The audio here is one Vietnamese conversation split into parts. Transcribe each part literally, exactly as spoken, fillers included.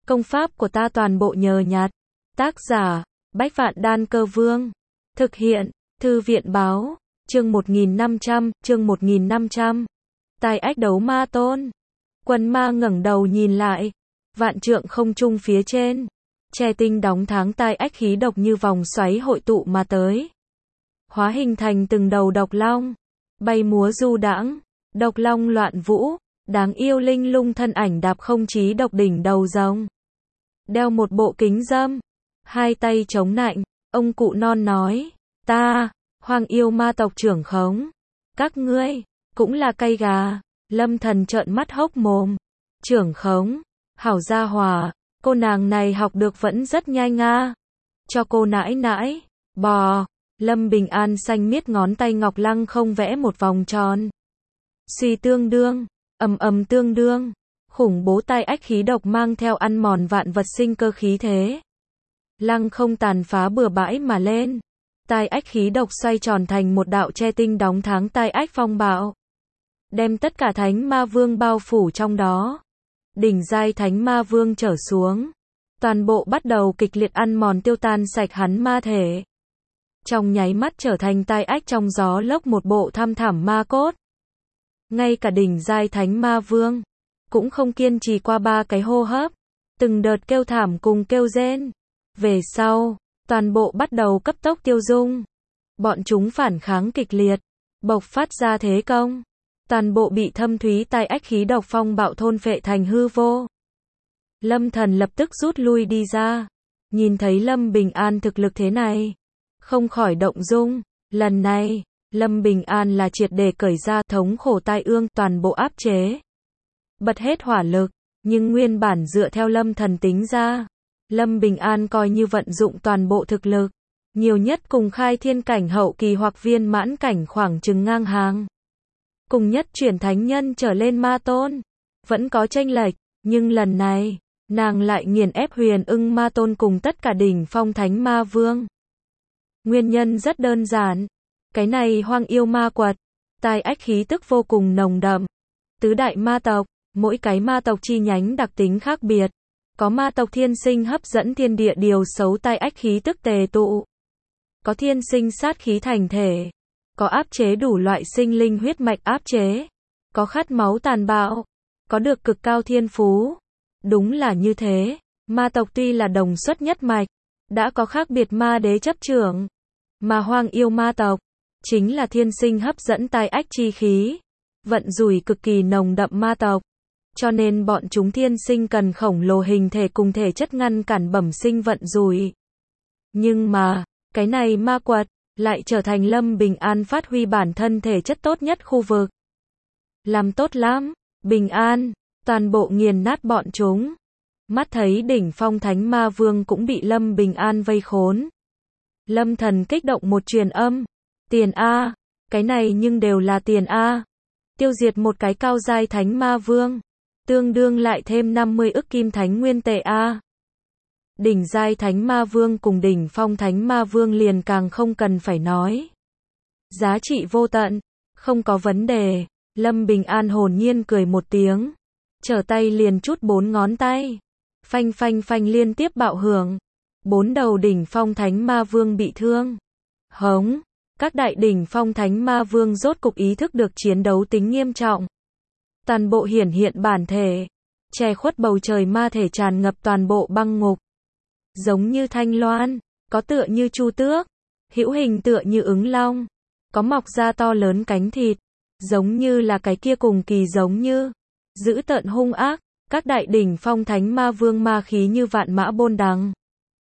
Công pháp của ta toàn bộ nhờ nhặt. Tác giả, Bách Vạn Đan Cơ Vương. Thực hiện, Thư viện Báo. Chương một nghìn năm trăm, chương một nghìn năm trăm. Tai ách đấu ma tôn. Quân ma ngẩng đầu nhìn lại. Vạn trượng không trung phía trên. Tre tinh đóng tháng tai ách khí độc như vòng xoáy hội tụ mà tới. Hóa hình thành từng đầu độc long. Bay múa du đãng. Độc long loạn vũ. Đáng yêu linh lung thân ảnh đạp không chí độc đỉnh đầu rồng. Đeo một bộ kính dâm. Hai tay chống nạnh. Ông cụ non nói. Ta, Hoàng yêu ma tộc trưởng khống. Các ngươi, cũng là cây gà. Lâm Thần trợn mắt hốc mồm. Trưởng khống, hảo gia hòa. Cô nàng này học được vẫn rất nhanh a. Cho cô nãi nãi. Bò. Lâm Bình An xanh miết ngón tay ngọc lăng không vẽ một vòng tròn. Suy tương đương. Ầm ầm tương đương. Khủng bố tai ách khí độc mang theo ăn mòn vạn vật sinh cơ khí thế. Lăng không tàn phá bừa bãi mà lên. Tai ách khí độc xoay tròn thành một đạo tre tinh đóng tháng tai ách phong bạo. Đem tất cả thánh ma vương bao phủ trong đó. Đỉnh giai thánh ma vương trở xuống. Toàn bộ bắt đầu kịch liệt ăn mòn tiêu tan sạch hắn ma thể. Trong nháy mắt trở thành tai ách trong gió lốc một bộ thăm thẳm ma cốt. Ngay cả đỉnh giai thánh ma vương cũng không kiên trì qua ba cái hô hấp. Từng đợt kêu thảm cùng kêu rên. Về sau, toàn bộ bắt đầu cấp tốc tiêu dung. Bọn chúng phản kháng kịch liệt, bộc phát ra thế công. Toàn bộ bị thâm thúy tai ách khí độc phong bạo thôn phệ thành hư vô. Lâm Thần lập tức rút lui đi ra. Nhìn thấy Lâm Bình An thực lực thế này, không khỏi động dung. Lần này, Lâm Bình An là triệt để cởi ra thống khổ tai ương, toàn bộ áp chế. Bật hết hỏa lực, nhưng nguyên bản dựa theo Lâm Thần tính ra, Lâm Bình An coi như vận dụng toàn bộ thực lực, nhiều nhất cùng khai thiên cảnh hậu kỳ hoặc viên mãn cảnh khoảng chừng ngang hàng. Cùng nhất chuyển thánh nhân trở lên ma tôn, vẫn có chênh lệch, nhưng lần này, nàng lại nghiền ép huyền ưng ma tôn cùng tất cả đỉnh phong thánh ma vương. Nguyên nhân rất đơn giản, cái này hoang yêu ma quật, tai ách khí tức vô cùng nồng đậm. Tứ đại ma tộc, mỗi cái ma tộc chi nhánh đặc tính khác biệt. Có ma tộc thiên sinh hấp dẫn thiên địa điều xấu tai ách khí tức tề tụ. Có thiên sinh sát khí thành thể. Có áp chế đủ loại sinh linh huyết mạch áp chế. Có khát máu tàn bạo. Có được cực cao thiên phú. Đúng là như thế. Ma tộc tuy là đồng xuất nhất mạch, đã có khác biệt ma đế chấp trưởng. Mà hoang yêu ma tộc, chính là thiên sinh hấp dẫn tai ách chi khí. Vận rủi cực kỳ nồng đậm ma tộc. Cho nên bọn chúng thiên sinh cần khổng lồ hình thể cùng thể chất ngăn cản bẩm sinh vận rủi. Nhưng mà, cái này ma quật, lại trở thành Lâm Bình An phát huy bản thân thể chất tốt nhất khu vực. Làm tốt lắm, Bình An, toàn bộ nghiền nát bọn chúng. Mắt thấy đỉnh phong thánh ma vương cũng bị Lâm Bình An vây khốn. Lâm Thần kích động một truyền âm. Tiền A, cái này nhưng đều là tiền A. Tiêu diệt một cái cao giai thánh ma vương. Tương đương lại thêm năm mươi ức kim thánh nguyên tệ A. Đỉnh giai thánh ma vương cùng đỉnh phong thánh ma vương liền càng không cần phải nói. Giá trị vô tận, không có vấn đề. Lâm Bình An hồn nhiên cười một tiếng. Trở tay liền chút bốn ngón tay. Phanh phanh phanh liên tiếp bạo hưởng. Bốn đầu đỉnh phong thánh ma vương bị thương. Hống, các đại đỉnh phong thánh ma vương rốt cục ý thức được chiến đấu tính nghiêm trọng. Toàn bộ hiển hiện bản thể, che khuất bầu trời ma thể tràn ngập toàn bộ băng ngục. Giống như thanh loan, có tựa như chu tước, hữu hình tựa như ứng long, có mọc ra to lớn cánh thịt, giống như là cái kia cùng kỳ giống như, dữ tợn hung ác, các đại đỉnh phong thánh ma vương ma khí như vạn mã bôn đằng.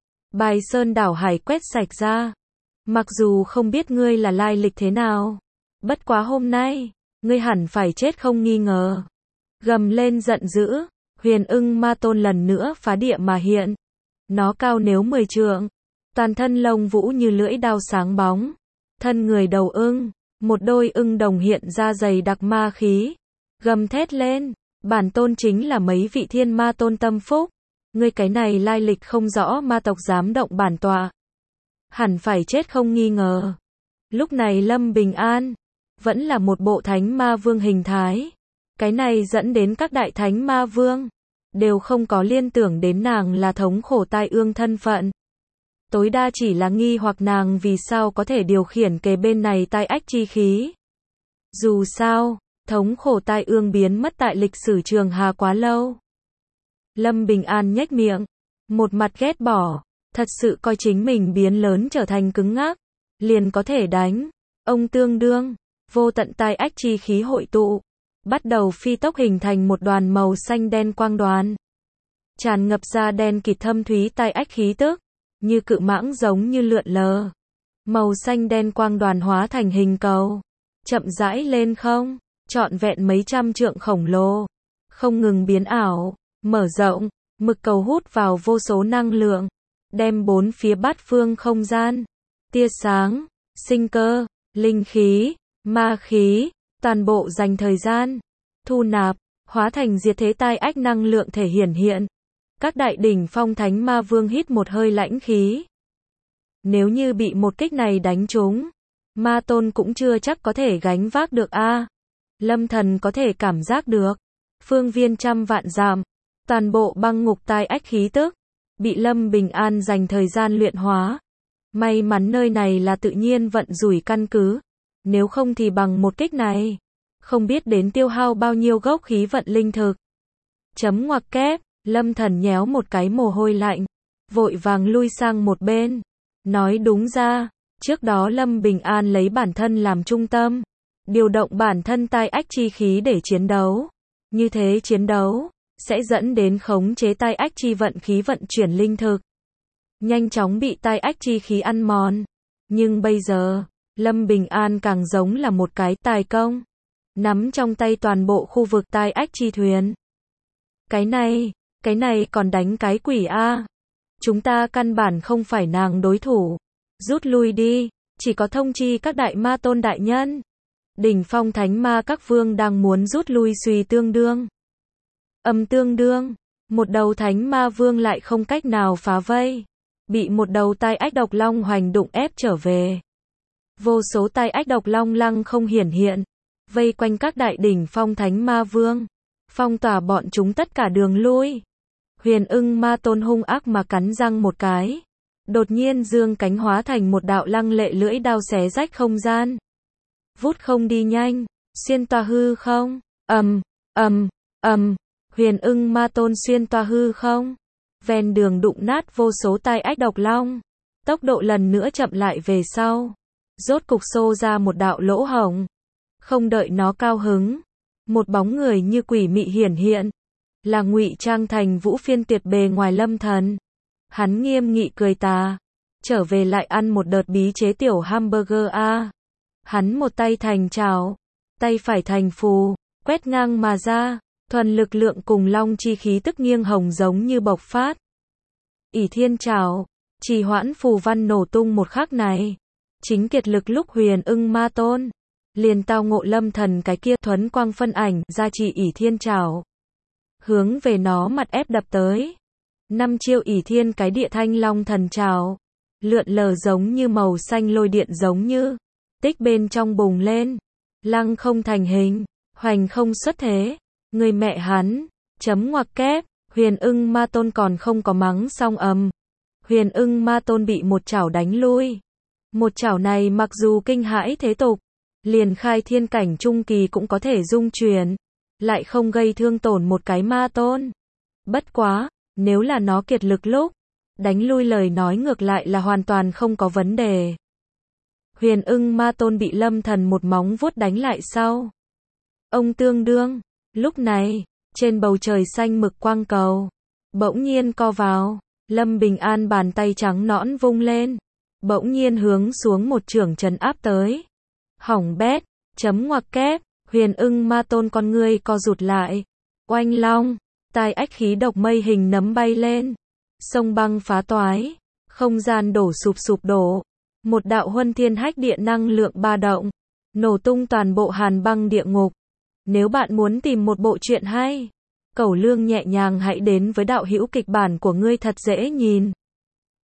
Bài sơn đảo hải quét sạch ra. Mặc dù không biết ngươi là lai lịch thế nào, bất quá hôm nay, ngươi hẳn phải chết không nghi ngờ. Gầm lên giận dữ, huyền ưng ma tôn lần nữa phá địa mà hiện. Nó cao nếu mười trượng, toàn thân lông vũ như lưỡi đao sáng bóng. Thân người đầu ưng, một đôi ưng đồng hiện ra dày đặc ma khí. Gầm thét lên, bản tôn chính là mấy vị thiên ma tôn tâm phúc. Ngươi cái này lai lịch không rõ ma tộc dám động bản tọa, hẳn phải chết không nghi ngờ. Lúc này Lâm Bình An vẫn là một bộ thánh ma vương hình thái. Cái này dẫn đến các đại thánh ma vương đều không có liên tưởng đến nàng là thống khổ tai ương thân phận. Tối đa chỉ là nghi hoặc nàng vì sao có thể điều khiển kề bên này tai ách chi khí. Dù sao, thống khổ tai ương biến mất tại lịch sử Trường Hà quá lâu. Lâm Bình An nhếch miệng, một mặt ghét bỏ, thật sự coi chính mình biến lớn trở thành cứng ngắc, liền có thể đánh. Ông tương đương, vô tận tai ách chi khí hội tụ, bắt đầu phi tốc hình thành một đoàn màu xanh đen quang đoàn. Tràn ngập ra đen kịt thâm thúy tai ách khí tức, như cự mãng giống như lượn lờ. Màu xanh đen quang đoàn hóa thành hình cầu, chậm rãi lên không, trọn vẹn mấy trăm trượng khổng lồ, không ngừng biến ảo, mở rộng, mực cầu hút vào vô số năng lượng, đem bốn phía bát phương không gian, tia sáng, sinh cơ, linh khí, ma khí, toàn bộ dành thời gian, thu nạp, hóa thành diệt thế tai ách năng lượng thể hiển hiện. Các đại đỉnh phong thánh ma vương hít một hơi lãnh khí. Nếu như bị một kích này đánh trúng, ma tôn cũng chưa chắc có thể gánh vác được a. Lâm Thần có thể cảm giác được, phương viên trăm vạn dặm, toàn bộ băng ngục tai ách khí tức, bị Lâm Bình An dành thời gian luyện hóa. May mắn nơi này là tự nhiên vận rủi căn cứ, nếu không thì bằng một kích này, không biết đến tiêu hao bao nhiêu gốc khí vận linh thực. Chấm ngoặc kép, Lâm Thần nhéo một cái mồ hôi lạnh, vội vàng lui sang một bên. Nói đúng ra, trước đó Lâm Bình An lấy bản thân làm trung tâm, điều động bản thân tai ách chi khí để chiến đấu. Như thế chiến đấu sẽ dẫn đến khống chế tai ách chi vận khí vận chuyển linh thực, nhanh chóng bị tai ách chi khí ăn mòn. Nhưng bây giờ, Lâm Bình An càng giống là một cái tài công, nắm trong tay toàn bộ khu vực tai ách chi thuyền. Cái này, cái này còn đánh cái quỷ a. Chúng ta căn bản không phải nàng đối thủ. Rút lui đi, chỉ có thông chi các đại ma tôn đại nhân. Đỉnh phong thánh ma các vương đang muốn rút lui suy tương đương. Âm tương đương, một đầu thánh ma vương lại không cách nào phá vây, bị một đầu tai ách độc long hoành đụng ép trở về. Vô số tai ách độc long lăng không hiển hiện, vây quanh các đại đỉnh phong thánh ma vương, phong tỏa bọn chúng tất cả đường lui. Huyền ưng ma tôn hung ác mà cắn răng một cái, đột nhiên dương cánh hóa thành một đạo lăng lệ lưỡi đao xé rách không gian. Vút không đi nhanh, xuyên toa hư không, ầm, ầm, ầm, huyền ưng ma tôn xuyên toa hư không, ven đường đụng nát vô số tai ách độc long, tốc độ lần nữa chậm lại về sau, rốt cục xô ra một đạo lỗ hổng. Không đợi nó cao hứng, một bóng người như quỷ mị hiển hiện, là ngụy trang thành Vũ Phiên tuyệt bề ngoài Lâm Thần. Hắn nghiêm nghị cười tà, trở về lại ăn một đợt bí chế tiểu hamburger a. Hắn một tay thành trảo, tay phải thành phù, quét ngang mà ra, thuần lực lượng cùng long chi khí tức nghiêng hồng giống như bộc phát. ỷ thiên trảo, trì hoãn phù văn nổ tung một khắc này, chính kiệt lực lúc huyền ưng ma tôn, liền tao ngộ Lâm Thần cái kia thuấn quang phân ảnh ra trì ỷ thiên trảo, hướng về nó mặt ép đập tới. Năm chiêu ỷ thiên cái địa thanh long thần trảo, lượn lờ giống như màu xanh lôi điện giống như tích bên trong bùng lên, lăng không thành hình, hoành không xuất thế. Người mẹ hắn, chấm ngoặc kép, huyền ưng ma tôn còn không có mắng xong ầm. Huyền ưng ma tôn bị một chảo đánh lui. Một chảo này mặc dù kinh hãi thế tục, liền khai thiên cảnh trung kỳ cũng có thể dung chuyển, lại không gây thương tổn một cái ma tôn. Bất quá, nếu là nó kiệt lực lúc đánh lui lời nói ngược lại là hoàn toàn không có vấn đề. Huyền ưng ma tôn bị Lâm Thần một móng vuốt đánh lại sau. Ông tương đương, lúc này, trên bầu trời xanh mực quang cầu, bỗng nhiên co vào, Lâm Bình An bàn tay trắng nõn vung lên, bỗng nhiên hướng xuống một chưởng trấn áp tới. Hỏng bét, chấm ngoặc kép, huyền ưng ma tôn con ngươi co rụt lại. Oanh long, tai ách khí độc mây hình nấm bay lên, sông băng phá toái, không gian đổ sụp sụp đổ, một đạo huân thiên hách địa năng lượng ba động, nổ tung toàn bộ hàn băng địa ngục. Nếu bạn muốn tìm một bộ truyện hay, cẩu lương nhẹ nhàng hãy đến với đạo hữu kịch bản của ngươi thật dễ nhìn.